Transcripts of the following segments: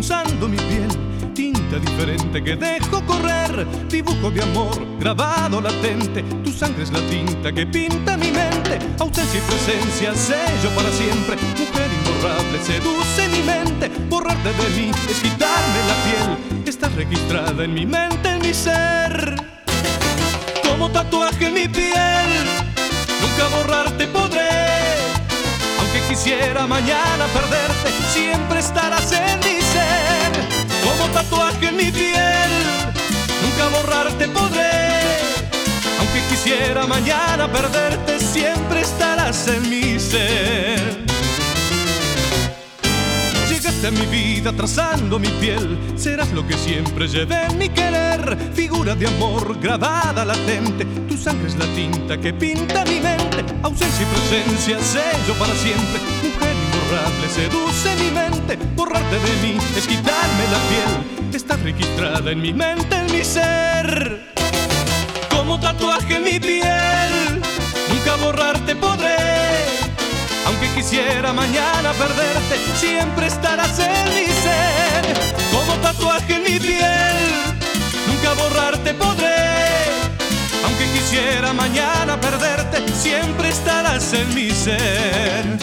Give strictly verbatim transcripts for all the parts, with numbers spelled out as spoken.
cruzando mi piel, tinta diferente que dejo correr, dibujo de amor grabado latente, tu sangre es la tinta que pinta mi mente, ausencia y presencia, sello para siempre, mujer imborrable, seduce mi mente, borrarte de mí es quitarme la piel, estás registrada en mi mente, en mi ser, como tatuaje en mi piel, nunca borrarte podré, aunque quisiera mañana perderte, siempre estarás en mi ser, como tatuaje en mi piel, nunca borrarte podré, aunque quisiera mañana perderte, siempre estarás en mi ser. Llegaste a mi vida trazando mi piel, serás lo que siempre llevé en mi querer, figura de amor grabada latente, tu sangre es la tinta que pinta mi mente, ausencia y presencia, sello para siempre, mujer imborrable, seduce mi mente, borrarte de mí es quitarme la piel, estás registrada en mi mente, en mi ser, como tatuaje en mi piel, nunca borrarte podré, aunque quisiera mañana perderte, siempre estarás en mi ser, como tatuaje en mi piel, nunca borrarte podré, aunque quisiera mañana perderte, siempre estarás en mi ser.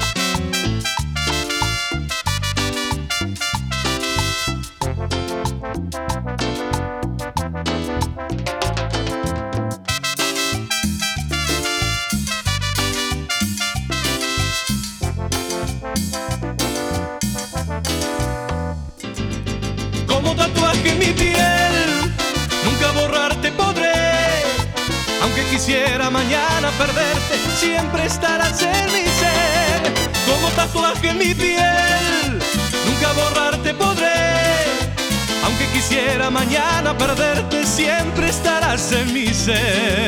Como tatuaje en mi piel, nunca borrarte podré, aunque quisiera mañana perderte, siempre estarás en mi ser. Como tatuaje en mi piel, nunca borrarte podré, aunque quisiera mañana perderte, siempre estarás en mi ser.